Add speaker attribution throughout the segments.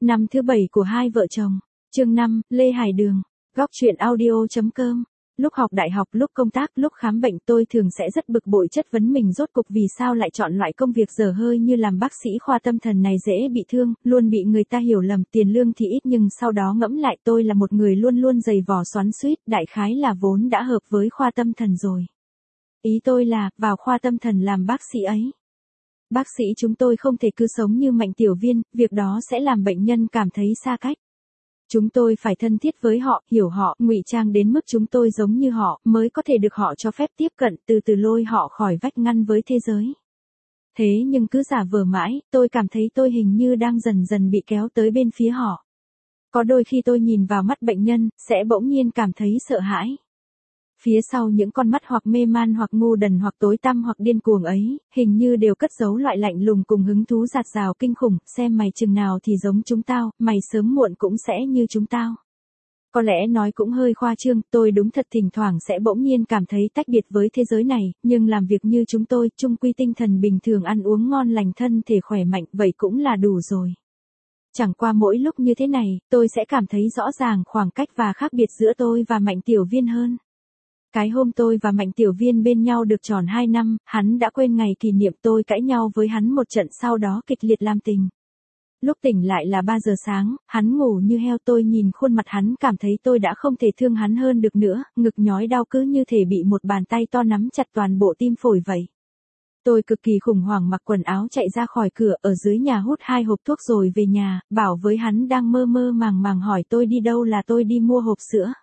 Speaker 1: Năm thứ 7 của hai vợ chồng. Chương 5, Lê Hải Đường. Góc truyện audio.com. Lúc học đại học, lúc công tác, lúc khám bệnh tôi thường sẽ rất bực bội chất vấn mình rốt cục vì sao lại chọn loại công việc dở hơi như làm bác sĩ khoa tâm thần này, dễ bị thương, luôn bị người ta hiểu lầm, tiền lương thì ít nhưng sau đó ngẫm lại tôi là một người luôn luôn giày vò xoắn xuýt, đại khái là vốn đã hợp với khoa tâm thần rồi. Ý tôi là, vào khoa tâm thần làm bác sĩ ấy. Bác sĩ chúng tôi không thể cứ sống như Mạnh Tiểu Viên, việc đó sẽ làm bệnh nhân cảm thấy xa cách. Chúng tôi phải thân thiết với họ, hiểu họ, ngụy trang đến mức chúng tôi giống như họ, mới có thể được họ cho phép tiếp cận, từ từ lôi họ khỏi vách ngăn với thế giới. Thế nhưng cứ giả vờ mãi, tôi cảm thấy tôi hình như đang dần dần bị kéo tới bên phía họ. Có đôi khi tôi nhìn vào mắt bệnh nhân, sẽ bỗng nhiên cảm thấy sợ hãi. Phía sau những con mắt hoặc mê man hoặc ngu đần hoặc tối tăm hoặc điên cuồng ấy, hình như đều cất giấu loại lạnh lùng cùng hứng thú dạt dào kinh khủng, xem mày chừng nào thì giống chúng tao, mày sớm muộn cũng sẽ như chúng tao. Có lẽ nói cũng hơi khoa trương, tôi đúng thật thỉnh thoảng sẽ bỗng nhiên cảm thấy tách biệt với thế giới này, nhưng làm việc như chúng tôi, chung quy tinh thần bình thường, ăn uống ngon lành, thân thể khỏe mạnh, vậy cũng là đủ rồi. Chẳng qua mỗi lúc như thế này, tôi sẽ cảm thấy rõ ràng khoảng cách và khác biệt giữa tôi và Mạnh Tiểu Viên hơn. Cái hôm tôi và Mạnh Tiểu Viên bên nhau được tròn 2 năm, hắn đã quên ngày kỷ niệm tôi cãi nhau với hắn một trận, sau đó kịch liệt làm tình. Lúc tỉnh lại là 3 giờ sáng, hắn ngủ như heo, tôi nhìn khuôn mặt hắn cảm thấy tôi đã không thể thương hắn hơn được nữa, ngực nhói đau cứ như thể bị một bàn tay to nắm chặt toàn bộ tim phổi vậy. Tôi cực kỳ khủng hoảng mặc quần áo chạy ra khỏi cửa, ở dưới nhà hút 2 hộp thuốc rồi về nhà, bảo với hắn đang mơ mơ màng màng hỏi tôi đi đâu là tôi đi mua hộp sữa.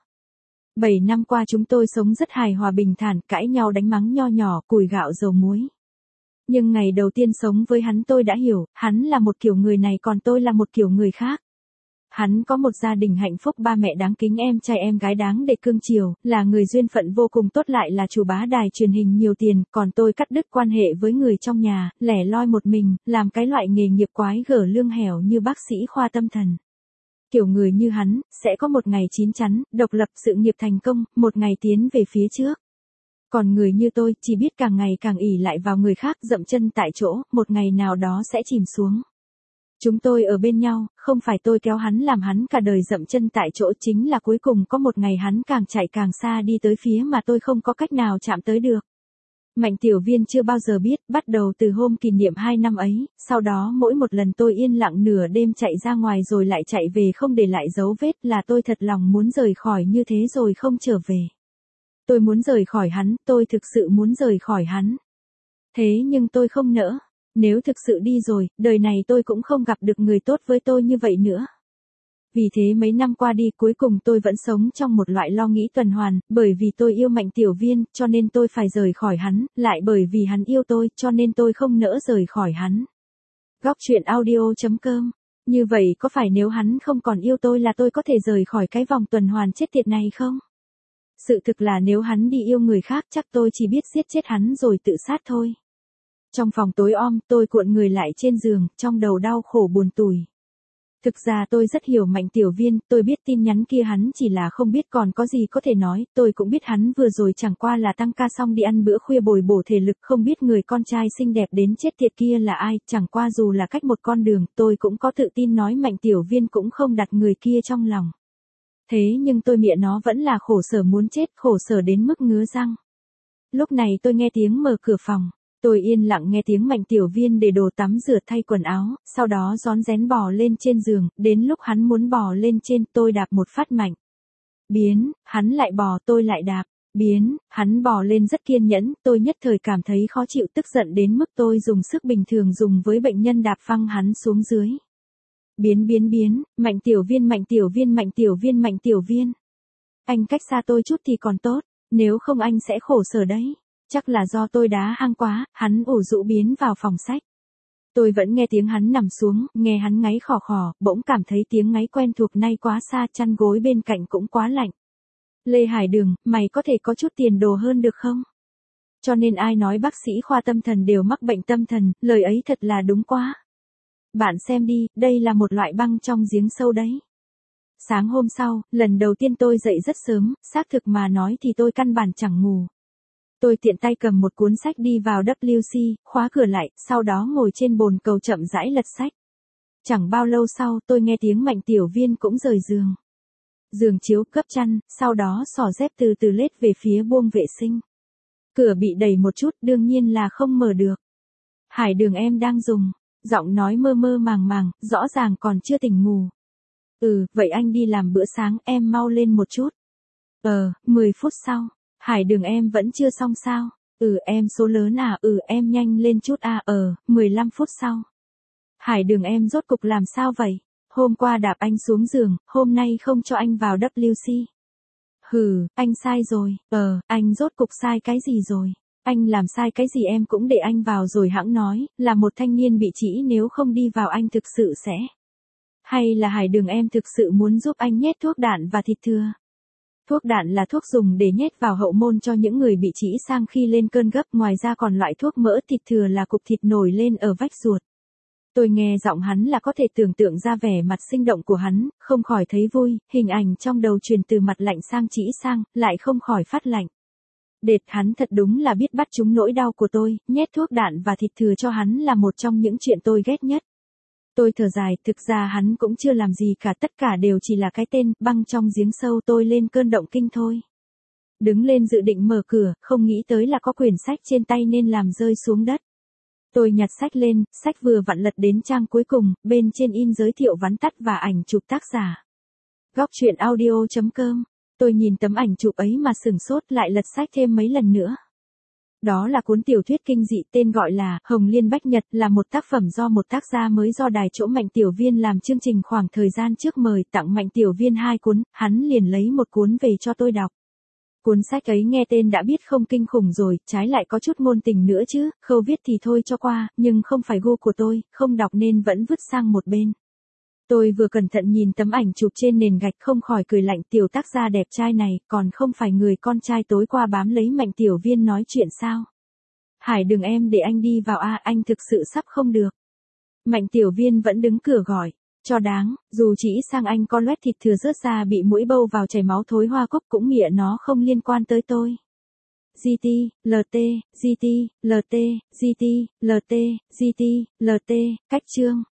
Speaker 1: 7 năm qua chúng tôi sống rất hài hòa bình thản, cãi nhau đánh mắng nho nhỏ, củi gạo dầu muối. Nhưng ngày đầu tiên sống với hắn tôi đã hiểu, hắn là một kiểu người này còn tôi là một kiểu người khác. Hắn có một gia đình hạnh phúc, ba mẹ đáng kính, em trai em gái đáng để cưng chiều, là người duyên phận vô cùng tốt, lại là chủ bá đài truyền hình nhiều tiền, còn tôi cắt đứt quan hệ với người trong nhà, lẻ loi một mình, làm cái loại nghề nghiệp quái gở lương hẻo như bác sĩ khoa tâm thần. Kiểu người như hắn, sẽ có một ngày chín chắn, độc lập, sự nghiệp thành công, một ngày tiến về phía trước. Còn người như tôi, chỉ biết càng ngày càng ỷ lại vào người khác, dậm chân tại chỗ, một ngày nào đó sẽ chìm xuống. Chúng tôi ở bên nhau, không phải tôi kéo hắn làm hắn cả đời dậm chân tại chỗ, chính là cuối cùng có một ngày hắn càng chạy càng xa đi tới phía mà tôi không có cách nào chạm tới được. Mạnh Tiểu Viên chưa bao giờ biết, bắt đầu từ hôm kỷ niệm 2 năm ấy, sau đó mỗi một lần tôi yên lặng nửa đêm chạy ra ngoài rồi lại chạy về không để lại dấu vết, là tôi thật lòng muốn rời khỏi như thế rồi không trở về. Tôi muốn rời khỏi hắn, tôi thực sự muốn rời khỏi hắn. Thế nhưng tôi không nỡ, nếu thực sự đi rồi, đời này tôi cũng không gặp được người tốt với tôi như vậy nữa. Vì thế mấy năm qua đi, cuối cùng tôi vẫn sống trong một loại lo nghĩ tuần hoàn, bởi vì tôi yêu Mạnh Tiểu Viên, cho nên tôi phải rời khỏi hắn, lại bởi vì hắn yêu tôi, cho nên tôi không nỡ rời khỏi hắn. Góc truyện audio.com. Như vậy có phải nếu hắn không còn yêu tôi là tôi có thể rời khỏi cái vòng tuần hoàn chết tiệt này không? Sự thực là nếu hắn đi yêu người khác chắc tôi chỉ biết giết chết hắn rồi tự sát thôi. Trong phòng tối om, tôi cuộn người lại trên giường, trong đầu đau khổ buồn tủi. Thực ra tôi rất hiểu Mạnh Tiểu Viên, tôi biết tin nhắn kia hắn chỉ là không biết còn có gì có thể nói, tôi cũng biết hắn vừa rồi chẳng qua là tăng ca xong đi ăn bữa khuya bồi bổ thể lực, không biết người con trai xinh đẹp đến chết tiệt kia là ai, chẳng qua dù là cách một con đường, tôi cũng có tự tin nói Mạnh Tiểu Viên cũng không đặt người kia trong lòng. Thế nhưng tôi mẹ nó vẫn là khổ sở muốn chết, khổ sở đến mức ngứa răng. Lúc này tôi nghe tiếng mở cửa phòng. Tôi yên lặng nghe tiếng Mạnh Tiểu Viên để đồ tắm rửa thay quần áo, sau đó rón rén bò lên trên giường, đến lúc hắn muốn bò lên trên, tôi đạp một phát mạnh. Biến, hắn lại bò, tôi lại đạp. Biến, hắn bò lên rất kiên nhẫn, tôi nhất thời cảm thấy khó chịu, tức giận đến mức tôi dùng sức bình thường dùng với bệnh nhân đạp phăng hắn xuống dưới. Biến, Mạnh Tiểu Viên, Mạnh Tiểu Viên, Mạnh Tiểu Viên, Mạnh Tiểu Viên. Anh cách xa tôi chút thì còn tốt, nếu không anh sẽ khổ sở đấy. Chắc là do tôi đá hăng quá, hắn ủ rũ biến vào phòng sách. Tôi vẫn nghe tiếng hắn nằm xuống, nghe hắn ngáy khò khò, bỗng cảm thấy tiếng ngáy quen thuộc, nay quá xa, chăn gối bên cạnh cũng quá lạnh. Lê Hải Đường, mày có thể có chút tiền đồ hơn được không? Cho nên ai nói bác sĩ khoa tâm thần đều mắc bệnh tâm thần, lời ấy thật là đúng quá. Bạn xem đi, đây là một loại băng trong giếng sâu đấy. Sáng hôm sau, lần đầu tiên tôi dậy rất sớm, xác thực mà nói thì tôi căn bản chẳng ngủ. Tôi tiện tay cầm một cuốn sách đi vào WC, khóa cửa lại, sau đó ngồi trên bồn cầu chậm rãi lật sách. Chẳng bao lâu sau tôi nghe tiếng Mạnh Tiểu Viên cũng rời giường. Giường chiếu cấp chăn, sau đó xỏ dép từ từ lết về phía buông vệ sinh. Cửa bị đẩy một chút đương nhiên là không mở được. Hải Đường em đang dùng. Giọng nói mơ mơ màng màng, rõ ràng còn chưa tỉnh ngủ. Vậy anh đi làm bữa sáng, em mau lên một chút. 10 phút sau. Hải Đường em vẫn chưa xong sao? Em số lớn à? Em nhanh lên chút à? 15 phút sau. Hải Đường em rốt cục làm sao vậy? Hôm qua đạp anh xuống giường, hôm nay không cho anh vào WC. Anh sai rồi. Anh rốt cục sai cái gì rồi? Anh làm sai cái gì em cũng để anh vào rồi hẵng nói, là một thanh niên bị trĩ nếu không đi vào anh thực sự sẽ. Hay là Hải Đường em thực sự muốn giúp anh nhét thuốc đạn và thịt thừa? Thuốc đạn là thuốc dùng để nhét vào hậu môn cho những người bị trĩ sang khi lên cơn gấp, ngoài ra còn loại thuốc mỡ thịt thừa là cục thịt nổi lên ở vách ruột. Tôi nghe giọng hắn là có thể tưởng tượng ra vẻ mặt sinh động của hắn, không khỏi thấy vui, hình ảnh trong đầu truyền từ mặt lạnh sang trĩ sang, lại không khỏi phát lạnh. Hắn thật đúng là biết bắt trúng nỗi đau của tôi, nhét thuốc đạn và thịt thừa cho hắn là một trong những chuyện tôi ghét nhất. Tôi thở dài, thực ra hắn cũng chưa làm gì cả, tất cả đều chỉ là cái tên, băng trong giếng sâu tôi lên cơn động kinh thôi. Đứng lên dự định mở cửa, không nghĩ tới là có quyển sách trên tay nên làm rơi xuống đất. Tôi nhặt sách lên, sách vừa vặn lật đến trang cuối cùng, bên trên in giới thiệu vắn tắt và ảnh chụp tác giả. Góc truyện audio.com. Tôi nhìn tấm ảnh chụp ấy mà sửng sốt, lại lật sách thêm mấy lần nữa. Đó là cuốn tiểu thuyết kinh dị tên gọi là Hồng Liên Bách Nhật, là một tác phẩm do một tác gia mới do đài chỗ Mạnh Tiểu Viên làm chương trình khoảng thời gian trước mời tặng Mạnh Tiểu Viên 2 cuốn, hắn liền lấy một cuốn về cho tôi đọc. Cuốn sách ấy nghe tên đã biết không kinh khủng rồi, trái lại có chút ngôn tình nữa chứ, khâu viết thì thôi cho qua, nhưng không phải gu của tôi, không đọc nên vẫn vứt sang một bên. Tôi vừa cẩn thận nhìn tấm ảnh chụp trên nền gạch không khỏi cười lạnh, tiểu tác gia đẹp trai này, còn không phải người con trai tối qua bám lấy Mạnh Tiểu Viên nói chuyện sao? Hải Đường em để anh đi vào a, anh thực sự sắp không được. Mạnh Tiểu Viên vẫn đứng cửa gọi, cho đáng, dù chỉ sang anh con loét thịt thừa rớt ra bị mũi bâu vào chảy máu thối hoa cúc cũng nghĩa nó không liên quan tới tôi. GT, LT, GT, LT, GT, LT, GT, LT, cách chương.